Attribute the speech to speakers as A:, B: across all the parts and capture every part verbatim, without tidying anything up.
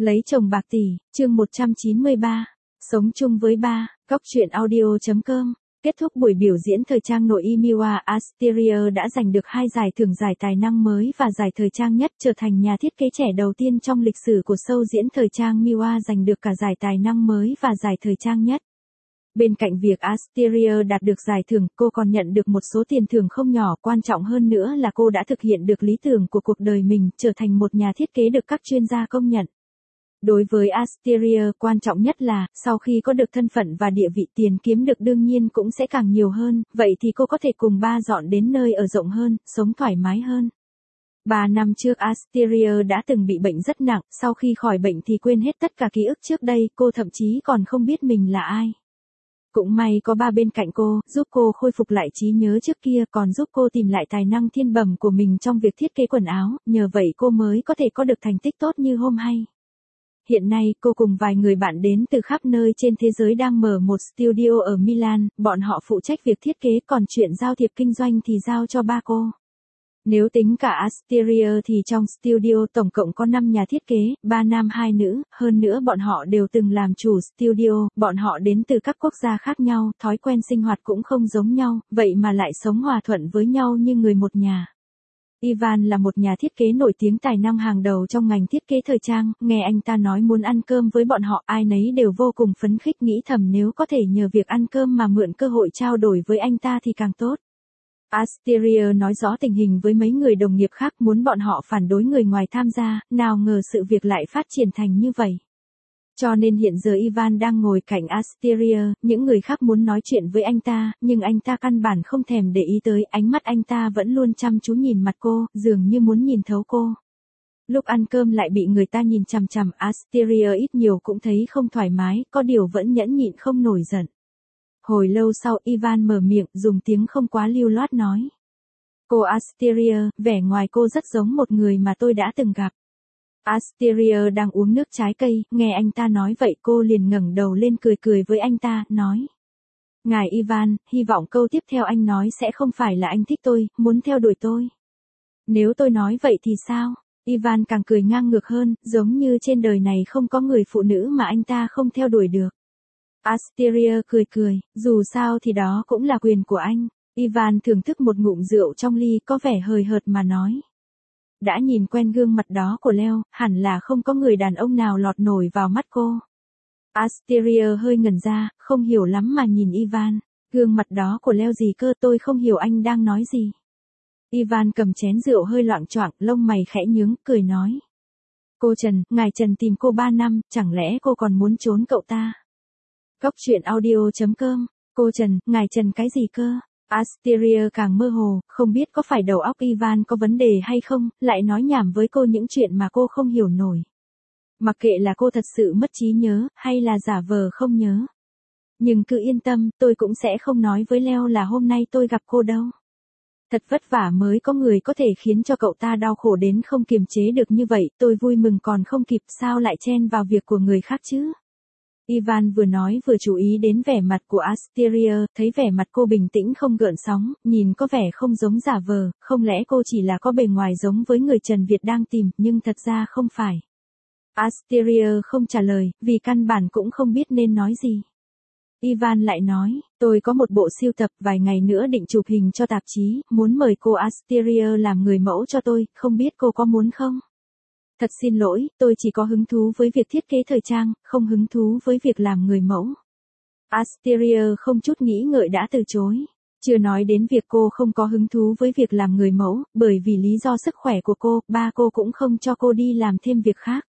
A: Lấy chồng bạc tỷ, chương một trăm chín mươi ba. Sống chung với ba, cóc truyện audio chấm com. Kết thúc buổi biểu diễn thời trang nội y Miwa Asterier đã giành được hai giải thưởng giải tài năng mới và giải thời trang nhất, trở thành nhà thiết kế trẻ đầu tiên trong lịch sử của show diễn thời trang Miwa giành được cả giải tài năng mới và giải thời trang nhất. Bên cạnh việc Asterier đạt được giải thưởng, cô còn nhận được một số tiền thưởng không nhỏ, quan trọng hơn nữa là cô đã thực hiện được lý tưởng của cuộc đời mình, trở thành một nhà thiết kế được các chuyên gia công nhận. Đối với Asterier, quan trọng nhất là, sau khi có được thân phận và địa vị, tiền kiếm được đương nhiên cũng sẽ càng nhiều hơn, vậy thì cô có thể cùng ba dọn đến nơi ở rộng hơn, sống thoải mái hơn. Ba năm trước Asterier đã từng bị bệnh rất nặng, sau khi khỏi bệnh thì quên hết tất cả ký ức trước đây, cô thậm chí còn không biết mình là ai. Cũng may có ba bên cạnh cô, giúp cô khôi phục lại trí nhớ trước kia, còn giúp cô tìm lại tài năng thiên bẩm của mình trong việc thiết kế quần áo, nhờ vậy cô mới có thể có được thành tích tốt như hôm nay. Hiện nay, cô cùng vài người bạn đến từ khắp nơi trên thế giới đang mở một studio ở Milan, bọn họ phụ trách việc thiết kế, còn chuyện giao thiệp kinh doanh thì giao cho ba cô. Nếu tính cả Asterier thì trong studio tổng cộng có năm nhà thiết kế, ba nam hai nữ, hơn nữa bọn họ đều từng làm chủ studio, bọn họ đến từ các quốc gia khác nhau, thói quen sinh hoạt cũng không giống nhau, vậy mà lại sống hòa thuận với nhau như người một nhà. Ivan là một nhà thiết kế nổi tiếng tài năng hàng đầu trong ngành thiết kế thời trang, nghe anh ta nói muốn ăn cơm với bọn họ, ai nấy đều vô cùng phấn khích, nghĩ thầm nếu có thể nhờ việc ăn cơm mà mượn cơ hội trao đổi với anh ta thì càng tốt. Asterier nói rõ tình hình với mấy người đồng nghiệp khác, muốn bọn họ phản đối người ngoài tham gia, nào ngờ sự việc lại phát triển thành như vậy. Cho nên hiện giờ Ivan đang ngồi cạnh Asterier, những người khác muốn nói chuyện với anh ta, nhưng anh ta căn bản không thèm để ý tới, ánh mắt anh ta vẫn luôn chăm chú nhìn mặt cô, dường như muốn nhìn thấu cô. Lúc ăn cơm lại bị người ta nhìn chằm chằm, Asterier ít nhiều cũng thấy không thoải mái, có điều vẫn nhẫn nhịn không nổi giận. Hồi lâu sau, Ivan mở miệng, dùng tiếng không quá lưu loát nói. Cô Asterier, vẻ ngoài cô rất giống một người mà tôi đã từng gặp. Asterier đang uống nước trái cây, nghe anh ta nói vậy cô liền ngẩng đầu lên cười cười với anh ta, nói. Ngài Ivan, hy vọng câu tiếp theo anh nói sẽ không phải là anh thích tôi, muốn theo đuổi tôi. Nếu tôi nói vậy thì sao? Ivan càng cười ngang ngược hơn, giống như trên đời này không có người phụ nữ mà anh ta không theo đuổi được. Asterier cười cười, dù sao thì đó cũng là quyền của anh. Ivan thưởng thức một ngụm rượu trong ly, có vẻ hời hợt mà nói. Đã nhìn quen gương mặt đó của Leo, hẳn là không có người đàn ông nào lọt nổi vào mắt cô. Asterier hơi ngẩn ra, không hiểu lắm mà nhìn Ivan. Gương mặt đó của Leo gì cơ, tôi không hiểu anh đang nói gì. Ivan cầm chén rượu hơi loạng choạng, lông mày khẽ nhướng, cười nói. Cô Trần, ngài Trần tìm cô ba năm, chẳng lẽ cô còn muốn trốn cậu ta? Cóc truyện audio chấm com. Cô Trần, ngài Trần cái gì cơ? Asterier càng mơ hồ, không biết có phải đầu óc Ivan có vấn đề hay không, lại nói nhảm với cô những chuyện mà cô không hiểu nổi. Mặc kệ là cô thật sự mất trí nhớ, hay là giả vờ không nhớ. Nhưng cứ yên tâm, tôi cũng sẽ không nói với Leo là hôm nay tôi gặp cô đâu. Thật vất vả mới có người có thể khiến cho cậu ta đau khổ đến không kiềm chế được như vậy, tôi vui mừng còn không kịp, sao lại chen vào việc của người khác chứ? Ivan vừa nói vừa chú ý đến vẻ mặt của Asterier, thấy vẻ mặt cô bình tĩnh không gợn sóng, nhìn có vẻ không giống giả vờ, không lẽ cô chỉ là có bề ngoài giống với người Trần Việt đang tìm, nhưng thật ra không phải. Asterier không trả lời, vì căn bản cũng không biết nên nói gì. Ivan lại nói, tôi có một bộ sưu tập, vài ngày nữa định chụp hình cho tạp chí, muốn mời cô Asterier làm người mẫu cho tôi, không biết cô có muốn không? Thật xin lỗi, tôi chỉ có hứng thú với việc thiết kế thời trang, không hứng thú với việc làm người mẫu. Asterier không chút nghĩ ngợi đã từ chối. Chưa nói đến việc cô không có hứng thú với việc làm người mẫu, bởi vì lý do sức khỏe của cô, ba cô cũng không cho cô đi làm thêm việc khác.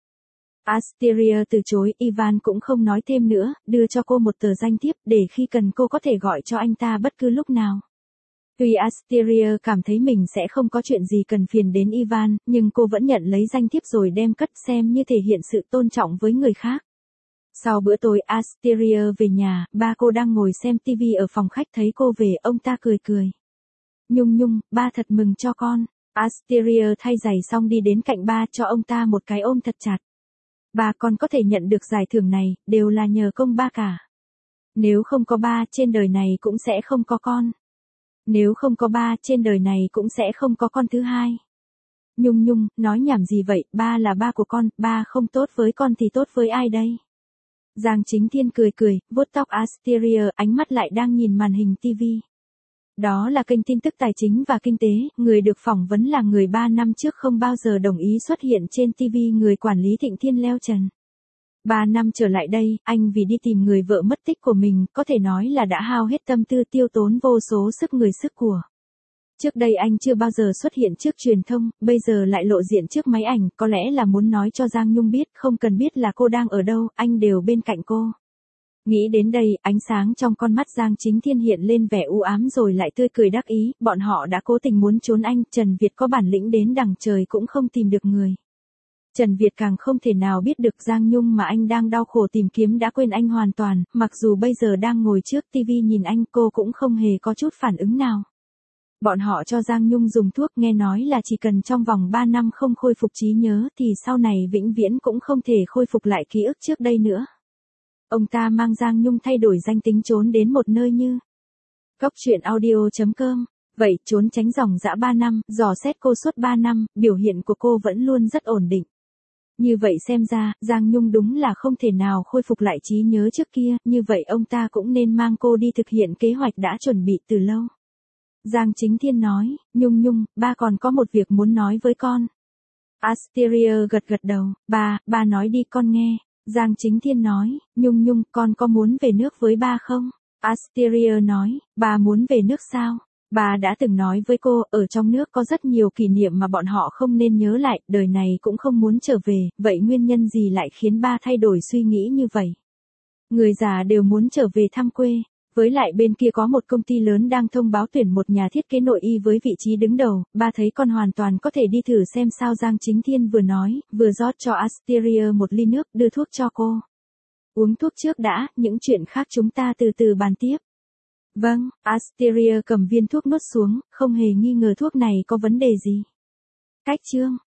A: Asterier từ chối, Ivan cũng không nói thêm nữa, đưa cho cô một tờ danh thiếp, để khi cần cô có thể gọi cho anh ta bất cứ lúc nào. Tuy Asterier cảm thấy mình sẽ không có chuyện gì cần phiền đến Ivan, nhưng cô vẫn nhận lấy danh thiếp rồi đem cất, xem như thể hiện sự tôn trọng với người khác. Sau bữa tối Asterier về nhà, ba cô đang ngồi xem tivi ở phòng khách, thấy cô về, ông ta cười cười. Nhung Nhung, ba thật mừng cho con. Asterier thay giày xong đi đến cạnh ba, cho ông ta một cái ôm thật chặt. Ba con có thể nhận được giải thưởng này, đều là nhờ công ba cả. Nếu không có ba, trên đời này cũng sẽ không có con. Nếu không có ba, trên đời này cũng sẽ không có con thứ hai. Nhung Nhung, nói nhảm gì vậy, ba là ba của con, ba không tốt với con thì tốt với ai đây? Giang Chính Thiên cười cười, vuốt tóc Asteria, ánh mắt lại đang nhìn màn hình ti vi. Đó là kênh tin tức tài chính và kinh tế, người được phỏng vấn là người ba năm trước không bao giờ đồng ý xuất hiện trên ti vi, người quản lý Thịnh Thiên Leo Trần. Ba năm trở lại đây, anh vì đi tìm người vợ mất tích của mình, có thể nói là đã hao hết tâm tư, tiêu tốn vô số sức người sức của. Trước đây anh chưa bao giờ xuất hiện trước truyền thông, bây giờ lại lộ diện trước máy ảnh, có lẽ là muốn nói cho Giang Nhung biết, không cần biết là cô đang ở đâu, anh đều bên cạnh cô. Nghĩ đến đây, ánh sáng trong con mắt Giang Chính Thiên hiện lên vẻ u ám rồi lại tươi cười đắc ý, bọn họ đã cố tình muốn trốn anh, Trần Việt có bản lĩnh đến đằng trời cũng không tìm được người. Trần Việt càng không thể nào biết được Giang Nhung mà anh đang đau khổ tìm kiếm đã quên anh hoàn toàn, mặc dù bây giờ đang ngồi trước ti vi nhìn anh, cô cũng không hề có chút phản ứng nào. Bọn họ cho Giang Nhung dùng thuốc, nghe nói là chỉ cần trong vòng ba năm không khôi phục trí nhớ thì sau này vĩnh viễn cũng không thể khôi phục lại ký ức trước đây nữa. Ông ta mang Giang Nhung thay đổi danh tính trốn đến một nơi như Cóc truyện audio chấm com. Vậy trốn tránh dòng dã ba năm, dò xét cô suốt ba năm, biểu hiện của cô vẫn luôn rất ổn định. Như vậy xem ra, Giang Nhung đúng là không thể nào khôi phục lại trí nhớ trước kia, như vậy ông ta cũng nên mang cô đi thực hiện kế hoạch đã chuẩn bị từ lâu. Giang Chính Thiên nói, Nhung Nhung, ba còn có một việc muốn nói với con. Asteria gật gật đầu, ba, ba nói đi con nghe. Giang Chính Thiên nói, Nhung Nhung, con có muốn về nước với ba không? Asteria nói, ba muốn về nước sao? Ba đã từng nói với cô, ở trong nước có rất nhiều kỷ niệm mà bọn họ không nên nhớ lại, đời này cũng không muốn trở về, vậy nguyên nhân gì lại khiến ba thay đổi suy nghĩ như vậy? Người già đều muốn trở về thăm quê. Với lại bên kia có một công ty lớn đang thông báo tuyển một nhà thiết kế nội y với vị trí đứng đầu, ba thấy con hoàn toàn có thể đi thử xem sao. Giang Chính Thiên vừa nói, vừa rót cho Asteria một ly nước, đưa thuốc cho cô. Uống thuốc trước đã, những chuyện khác chúng ta từ từ bàn tiếp. Vâng, Asteria cầm viên thuốc nuốt xuống, không hề nghi ngờ thuốc này có vấn đề gì. Cách chương